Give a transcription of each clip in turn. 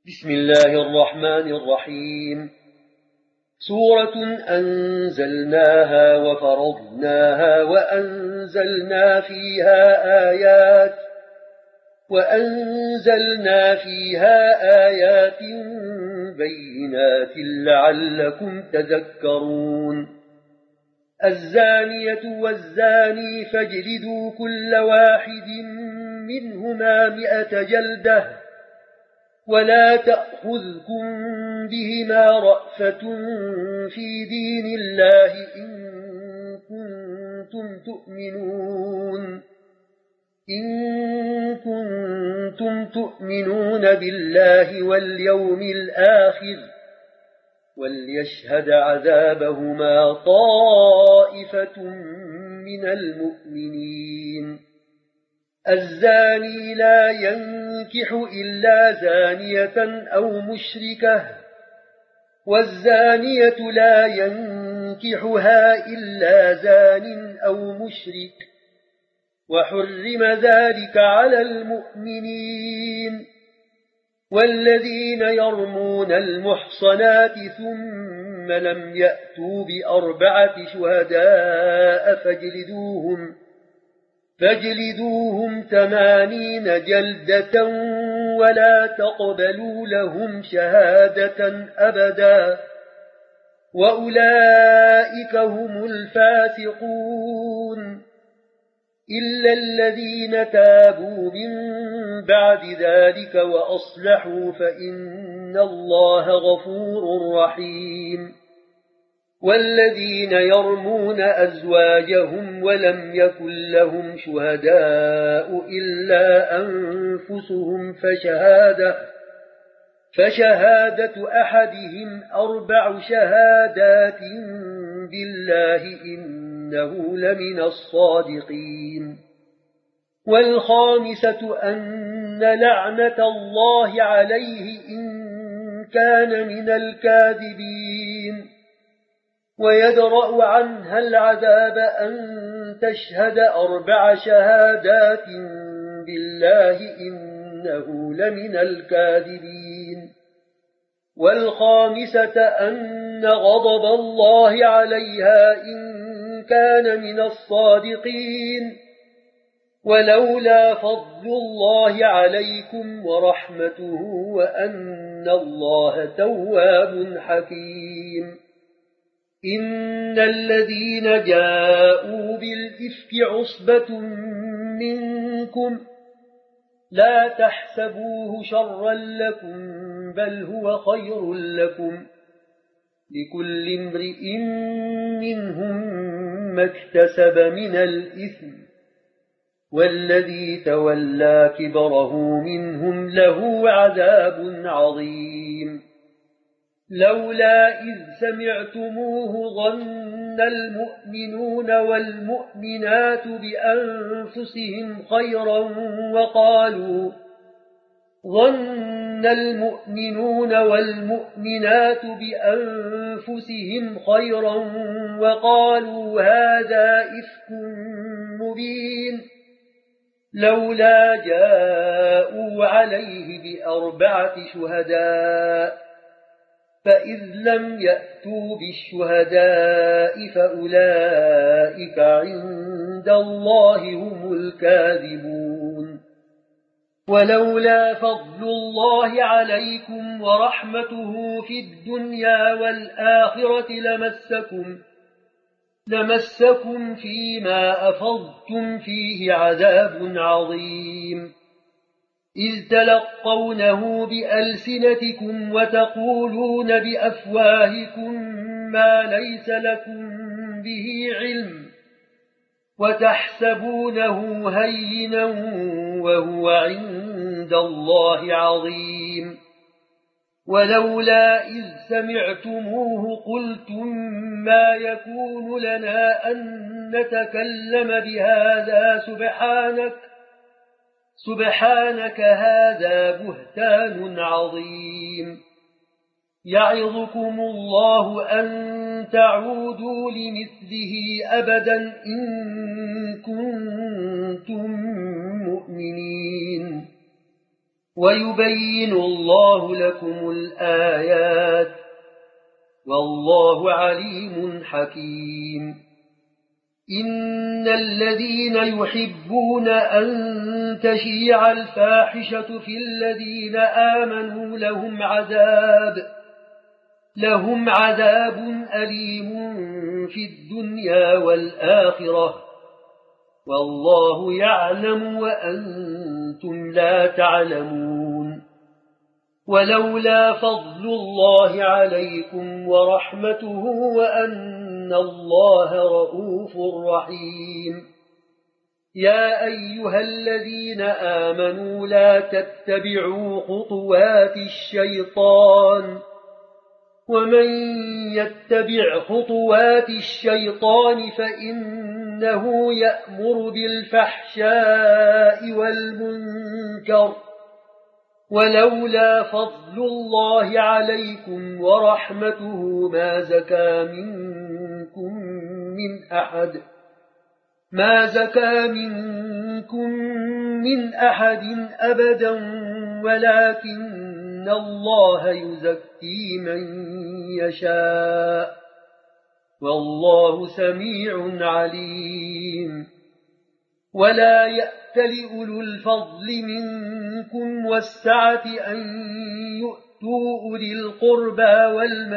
بسم الله الرحمن الرحيم. سورة أنزلناها وفرضناها وأنزلنا فيها آيات بينات لعلكم تذكرون. الزانية والزاني فاجلدوا كل واحد منهما 100 جلدة ولا تأخذكم بهما رأفة في دين الله إن كنتم تؤمنون بالله واليوم الآخر وليشهد عذابهما طائفة من المؤمنين. الزاني لا ينكح إلا زانية أو مشركة والزانية لا ينكحها إلا زان أو مشرك وحرم ذلك على المؤمنين. والذين يرمون المحصنات ثم لم يأتوا ب4 شهداء فاجلدوهم 80 جلدة ولا تقبلوا لهم شهادة أبدا وأولئك هم الفاسقون إلا الذين تابوا من بعد ذلك وأصلحوا فإن الله غفور رحيم. والذين يرمون أزواجهم ولم يكن لهم شهداء إلا أنفسهم فشهادة أحدهم 4 شهادات بالله إنه لمن الصادقين. والخامسة أن لعنة الله عليه إن كان من الكاذبين. ويدرأ عنها العذاب أن تشهد 4 شهادات بالله إنه لمن الكاذبين. والخامسة أن غضب الله عليها إن كان من الصادقين. ولولا فضل الله عليكم ورحمته وأن الله تواب حكيم. إن الذين جاءوا بالإفك عصبة منكم لا تحسبوه شرا لكم بل هو خير لكم لكل امرئ منهم ما اكتسب من الإثم والذي تولى كبره منهم له عذاب عظيم. لولا إذ سمعتموه ظن المؤمنون والمؤمنات بأنفسهم خيرا وقالوا هذا إفك مبين. لولا جاءوا عليه ب4 شهداء فإذ لم يأتوا بالشهداء فأولئك عند الله هم الكاذبون. ولولا فضل الله عليكم ورحمته في الدنيا والآخرة لمسكم فيما أفضتم فيه عذاب عظيم. إذ تلقونه بألسنتكم وتقولون بأفواهكم ما ليس لكم به علم وتحسبونه هينا وهو عند الله عظيم. ولولا إذ سمعتموه قلتم ما يكون لنا أن نتكلم بهذا سبحانك هذا بهتان عظيم. يعظكم الله أن تعودوا لمثله أبدا إن كنتم مؤمنين. ويبين الله لكم الآيات والله عليم حكيم إن الذين يحبون أن تشيع الفاحشة في الذين آمنوا لهم عذاب أليم في الدنيا والآخرة والله يعلم وأنتم لا تعلمون ولولا فضل الله عليكم ورحمته وأن الله رؤوف رحيم يا أيها الذين آمنوا لا تتبعوا خطوات الشيطان ومن يتبع خطوات الشيطان فإنه يأمر بالفحشاء والمنكر ولولا فضل الله عليكم ورحمته ما زكى منكم من أحد أبدا ولكن الله يزكي من يشاء والله سميع عليم ولا يأتل أولو الفضل منكم والسعة أن يؤتوا أولي القربى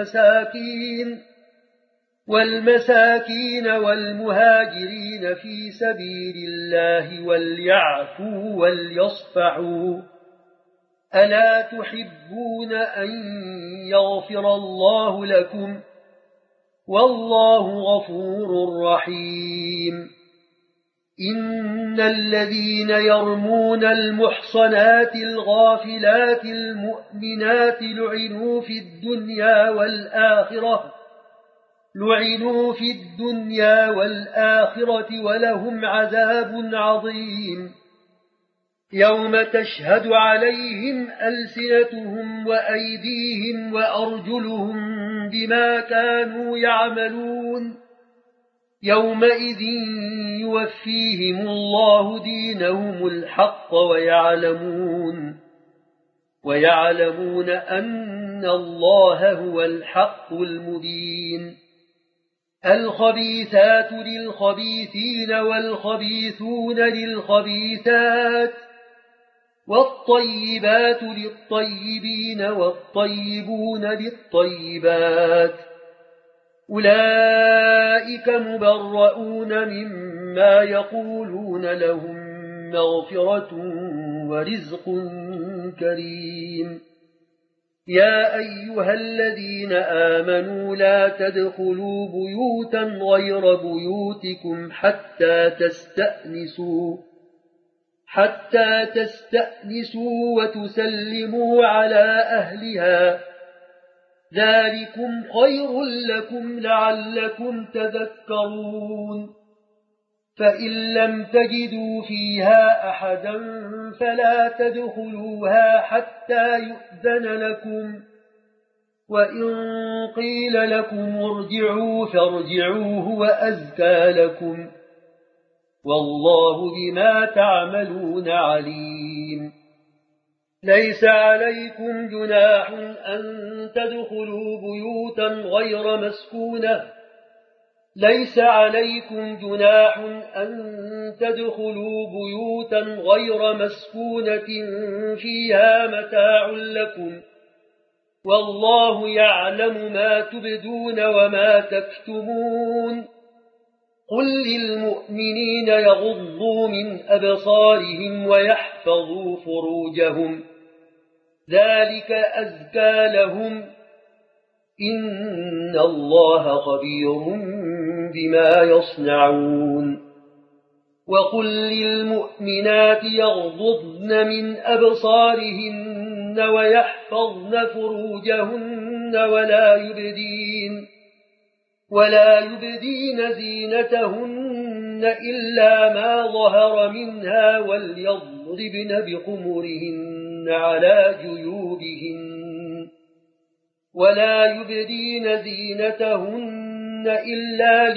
والمساكين والمهاجرين في سبيل الله وليعفوا وليصفحوا ألا تحبون أن يغفر الله لكم والله غفور رحيم إن الذين يرمون المحصنات الغافلات المؤمنات لعنوا في الدنيا والآخرة ولهم عذاب عظيم يوم تشهد عليهم ألسنتهم وأيديهم وأرجلهم بما كانوا يعملون يومئذ يوفيهم الله دينهم الحق ويعلمون أن الله هو الحق المبين الخبيثات للخبيثين والخبيثون للخبيثات والطيبات للطيبين والطيبون للطيبات أولئك مبرؤون مما يقولون لهم مغفرة ورزق كريم يا أيها الذين آمنوا لا تدخلوا بيوتا غير بيوتكم حتى تستأنسوا وتسلموا على أهلها ذلكم خير لكم لعلكم تذكرون فإن لم تجدوا فيها أحدا فلا تدخلوها حتى يؤذن لكم وإن قيل لكم ارجعوا فارجعوا هو أزكى لكم والله بما تعملون عليم ليس عليكم جناح أن تدخلوا بيوتا غير مسكونة فيها متاع لكم والله يعلم ما تبدون وما تكتمون قل للمؤمنين يغضوا من أبصارهم ويحفظوا فروجهم ذلك أزكى لهم إن الله خبير بما يصنعون وقل للمؤمنات يغضضن من أبصارهن ويحفظن فروجهن ولا يبدين زينتهن إلا ما ظهر منها وليضربن بخمرهن على جيوبهن ولا يبدين زينتهن إلا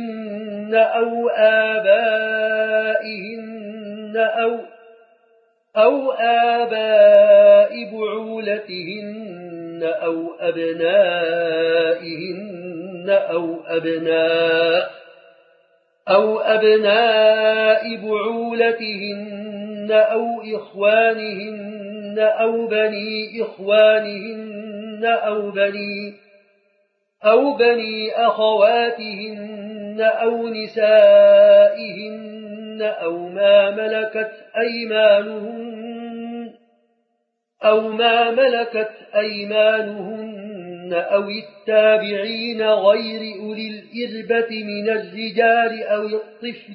لبعولتهن أو آبائهن أو آباء بعولتهن أو أبنائهن أو أبناء بعولتهن أو إخوانهن أو بني إخوانهن أو بني أخواتهن أو نسائهن أو ما ملكت أيمانهن أو التابعين غير أولي الإربة من الرجال أو الطفل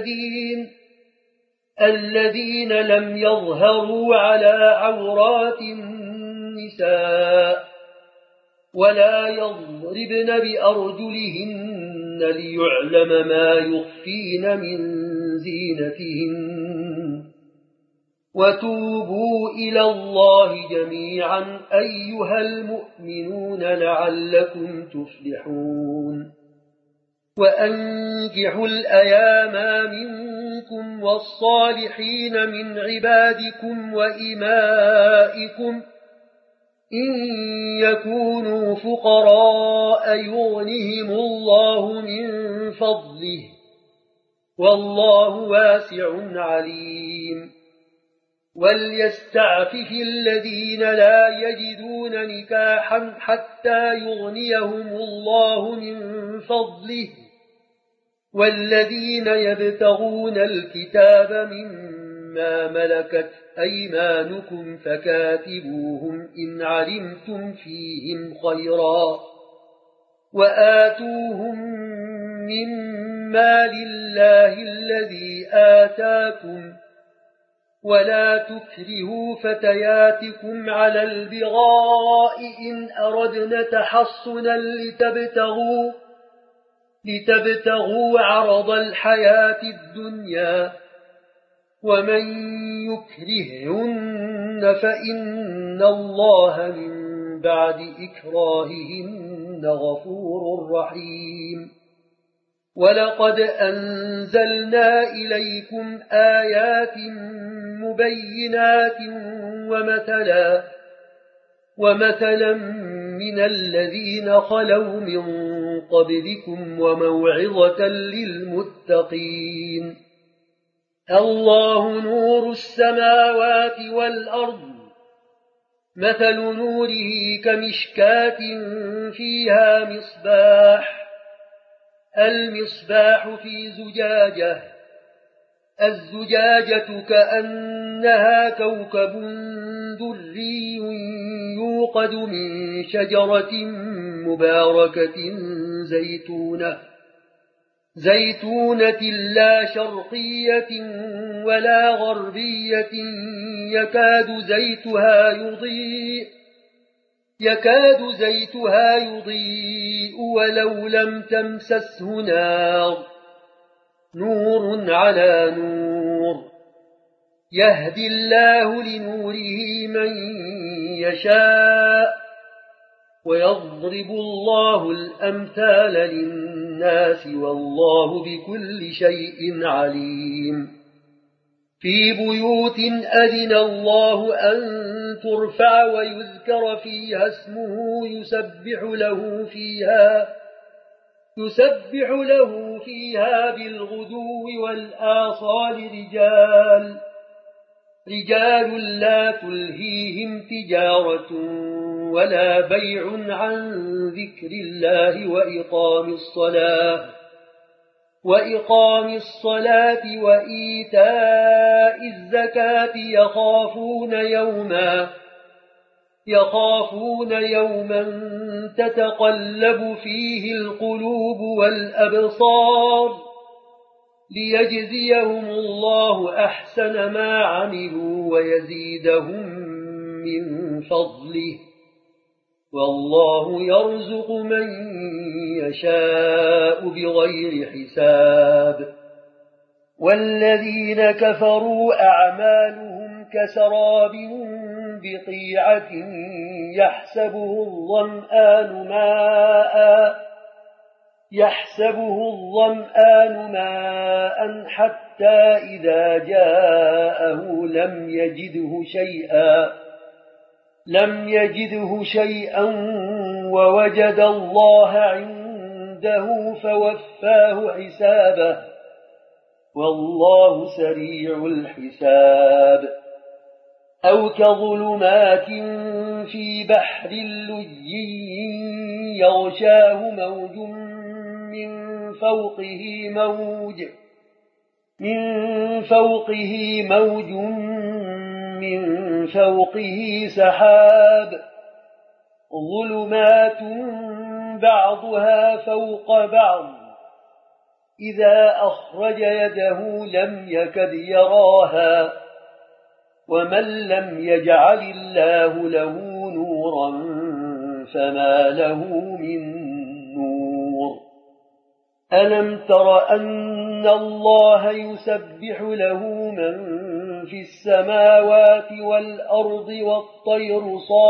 الذين لم يظهروا على عورات النساء ولا يضربن بأرجلهن ليعلم ما يخفين من زينتهن وتوبوا إلى الله جميعا أيها المؤمنون لعلكم تفلحون وأنكحوا الأيام منكم والصالحين من عبادكم وإمائكم إن يكونوا فقراء يغنهم الله من فضله والله واسع عليم وليستعفف الذين لا يجدون نكاحا حتى يغنيهم الله من فضله والذين يبتغون الكتاب مما ملكت أيمانكم فكاتبوهم إن علمتم فيهم خيرا وآتوهم مما لله الذي آتاكم ولا تكرهوا فتياتكم على البغاء إن أردنا تحصنا لتبتغوا عرض الحياة الدنيا ومن يكرهن فإن الله من بعد إكراههن غفور رحيم ولقد أنزلنا إليكم آيات مبينات ومثلا من الذين خلوا من قبلكم وموعظة للمتقين الله نور السماوات والأرض مثل نوره كمشكاة فيها المصباح في زجاجة الزجاجة كأنها كوكب دري يوقد من شجرة مباركة زيتونة لا شرقية ولا غربية يكاد زيتها يضيء ولو لم تمسسه نور على نور يهدي الله لنوره من يشاء ويضرب الله الأمثال للناس والله بكل شيء عليم في بيوت أذن الله أن ترفع ويذكر فيها اسمه يسبح له فيها بالغدو والآصال رجال لا تلهيهم تجارة ولا بيع عن ذكر الله وإقام الصلاة وإيتاء الزكاة يخافون يوما تتقلب فيه القلوب والأبصار ليجزيهم الله أحسن ما عملوا ويزيدهم من فضله والله يرزق من يشاء بغير حساب والذين كفروا أعمالهم كسراب بقيعة يحسبه الظمآن ماء حتى حتى إذا جاءه لم يجده شيئا ووجد الله عنده فوفاه حسابه والله سريع الحساب أو كظلمات في بحر لجي يغشاه موج من فوقه سحاب ظلمات بعضها فوق بعض إذا أخرج يده لم يكد يراها ومن لم يجعل الله له نورا فما له من نور ألم تر أن الله يسبح له من في السماوات والأرض والطير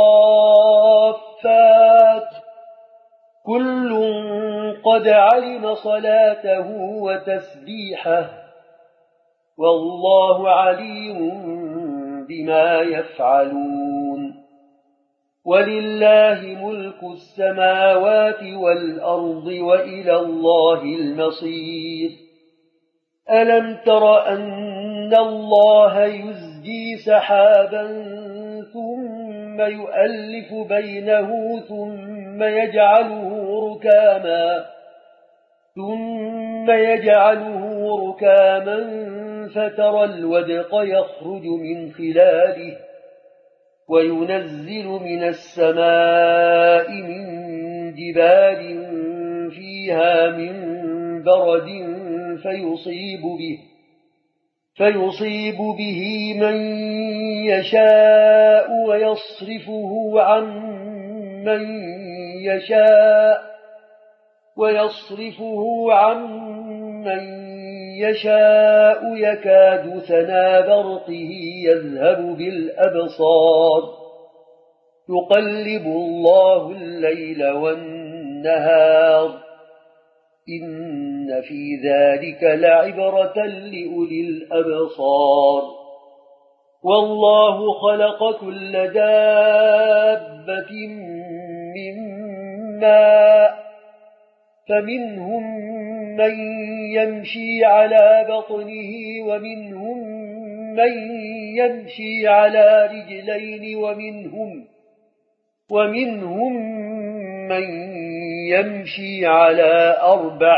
صافات كل قد علم صلاته وتسبيحه والله عليم بما يفعلون ولله ملك السماوات والأرض وإلى الله المصير ألم تر أن الله يزجي سحابا ثم يؤلف بينه ثم يجعله ركاما فترى الودق يخرج من خلاله وينزل من السماء من جبال فيها من برد فيصيب به من يشاء ويصرفه عن من يشاء يكاد سنا برقه يذهب بالأبصار يقلب الله الليل والنهار إن في ذلك لعبرة لأولي الأبصار والله خلق كل دابة من ماء فمنهم من يمشي على بطنه ومنهم من يمشي على رجلين ومنهم من يمشي على أربع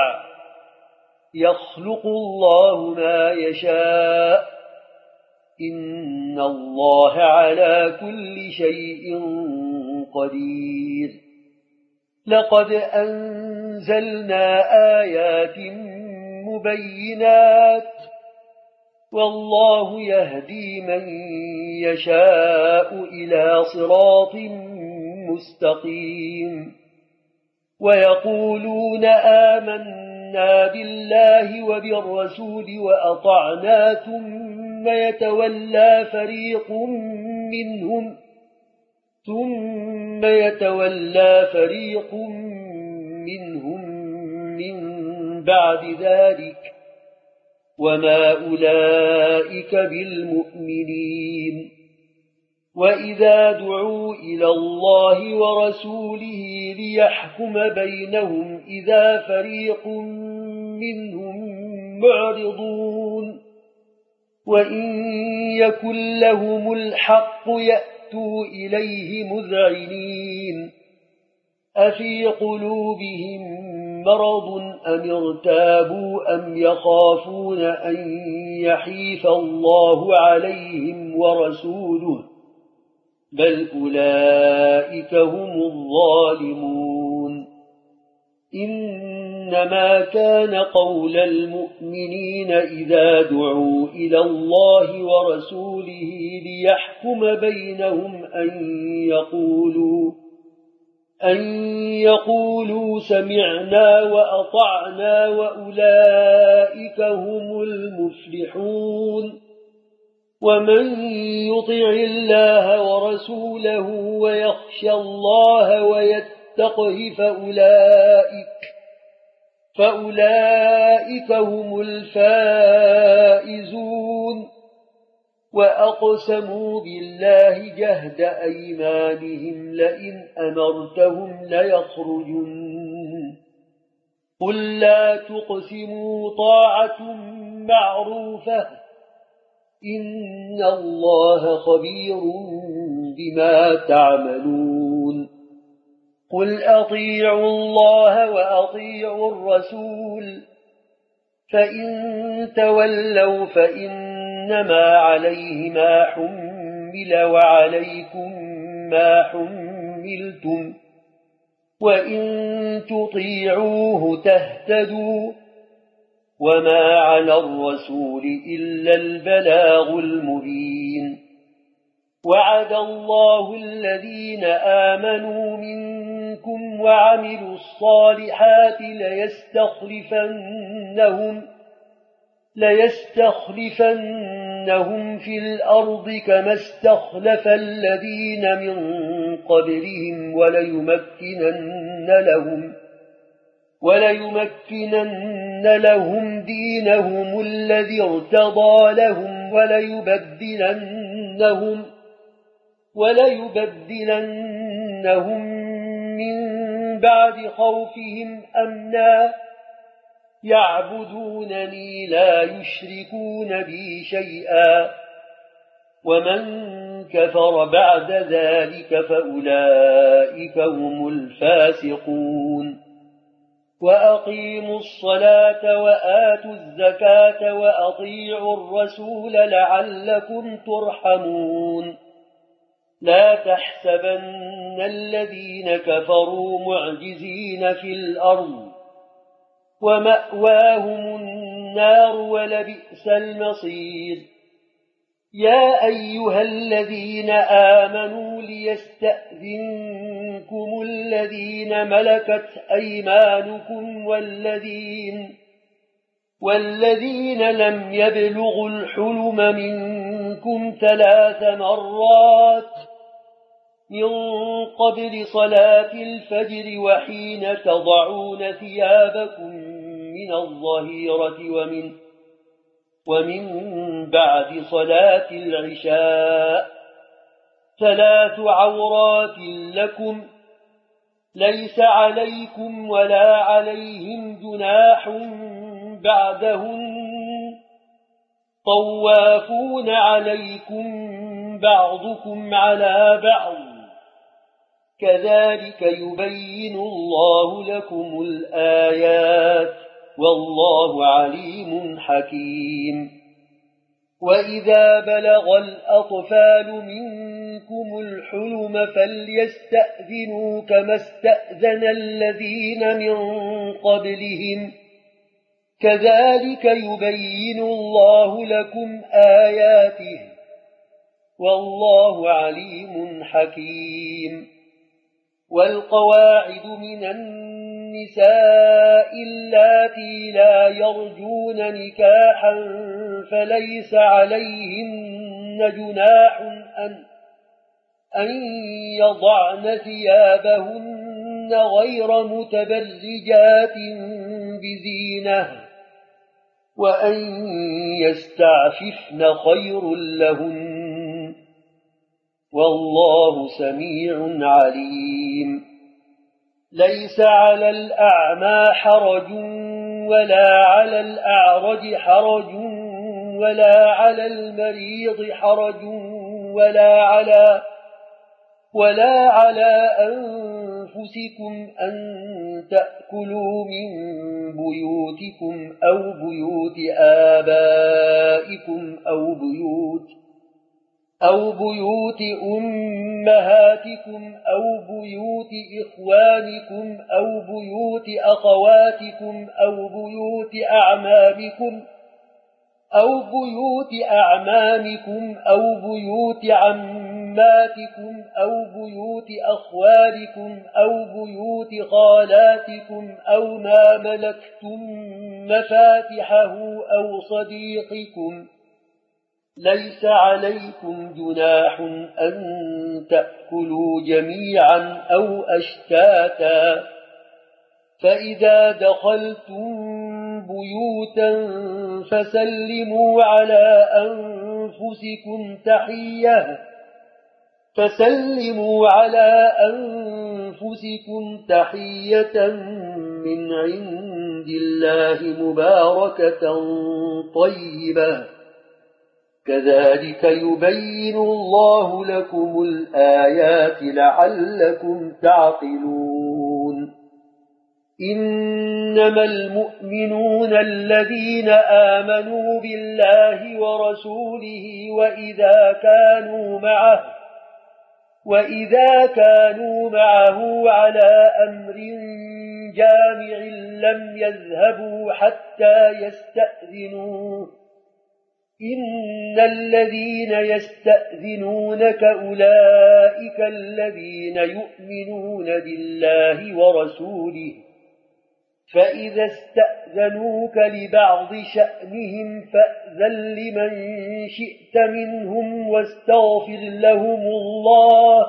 يخلق الله ما يشاء إن الله على كل شيء قدير لقد أنزلنا آيات مبينات والله يهدي من يشاء إلى صراط مستقيم ويقولون آمنا بالله وبالرسول وأطعنا ثم يتولى فريق منهم من بعد ذلك وما أولئك بالمؤمنين وإذا دعوا إلى الله ورسوله ليحكم بينهم إذا فريق منهم معرضون وإن يكن لهم الحق يأتوا إليه مذعنين أفي قلوبهم مرض أم ارتابوا أم يخافون أن يحيف الله عليهم ورسوله بل أولئك هم الظالمون إنما كان قول المؤمنين إذا دعوا إلى الله ورسوله ليحكم بينهم أن يقولوا سمعنا وأطعنا وأولئك هم المفلحون ومن يطع الله ورسوله ويخشى الله ويتقه فأولئك هم الفائزون. وأقسموا بالله جهد أيمانهم لئن أمرتهم ليخرجن. قل لا تقسموا طاعة معروفة إن الله خبير بما تعملون. قل أطيعوا الله وأطيعوا الرسول فإن تولوا فإنما عليه ما حمل وعليكم ما حملتم وإن تطيعوه تهتدوا وما على الرسول إلا البلاغ المبين. وعد الله الذين آمنوا منكم وعملوا الصالحات ليستخلفنهم في الأرض كما استخلف الذين من قبلهم وليمكنن لهم دينهم الذي ارتضى لهم وليبدلنهم من بعد خوفهم أمنا يعبدونني لا يشركون بي شيئا ومن كفر بعد ذلك فأولئك هم الفاسقون. وأقيموا الصلاة وآتوا الزكاة وأطيعوا الرسول لعلكم ترحمون. لا تحسبن الذين كفروا معجزين في الأرض ومأواهم النار ولبئس المصير. يا أيها الذين آمنوا ليستأذنكم الذين ملكت أيمانكم والذين لم يبلغوا الحلم منكم 3 مرات من قبل صلاة الفجر وحين تضعون ثيابكم من الظهيرة ومن بعد صلاة العشاء 3 عورات لكم ليس عليكم ولا عليهم جناح بعدهن طوافون عليكم بعضكم على بعض كذلك يبين الله لكم الآيات والله عليم حكيم. وإذا بلغ الأطفال منكم الحلم فليستأذنوا كما استأذن الذين من قبلهم كذلك يبين الله لكم آياته والله عليم حكيم. والقواعد من النساء اللاتي لا يرجون نكاحا فليس عليهن جناح أن يضعن ثيابهن غير متبرجات بزينة وأن يستعففن خير لهن والله سميع عليم. ليس على الأعمى حرج ولا على الأعرج حرج ولا على المريض حرج ولا على أنفسكم أن تأكلوا من بيوتكم أو بيوت آبائكم أو بيوت أمهاتكم أو بيوت إخوانكم أو بيوت أخواتكم أو بيوت أعمامكم أو بيوت عماتكم أو بيوت أخوالكم أو بيوت خالاتكم أو ما ملكتم مفاتحه أو صديقكم. ليس عليكم جناح أن تأكلوا جميعا أو أشتاتا فإذا دخلتم بيوتا فسلموا على أنفسكم تحية من عند الله مباركة طيبة كذلك يبين الله لكم الآيات لعلكم تعقلون إنما المؤمنون الذين آمنوا بالله ورسوله وإذا كانوا معه على أمر جامع لم يذهبوا حتى يستأذنوه إن الذين يستأذنونك أولئك الذين يؤمنون بالله ورسوله فإذا استأذنوك لبعض شأنهم فأذن لمن شئت منهم واستغفر لهم الله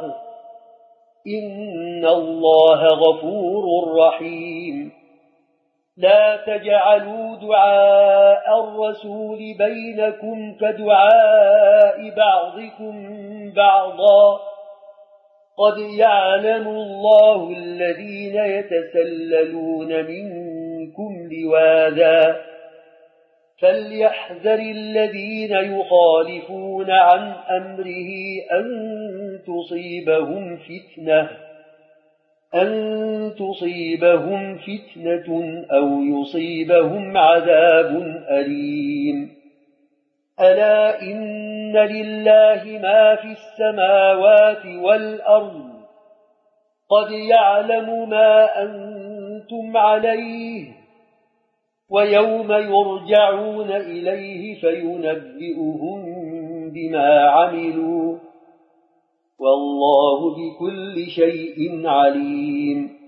إن الله غفور رحيم لا تجعلوا دعاء الرسول بينكم كدعاء بعضكم بعضا قد يعلم الله الذين يتسللون منكم لواذا فليحذر الذين يخالفون عن أمره أن تصيبهم فتنة أو يصيبهم عذاب أليم ألا إن لله ما في السماوات والأرض قد يعلم ما أنتم عليه ويوم يرجعون إليه فينبئهم بما عملوا والله بكل شيء عليم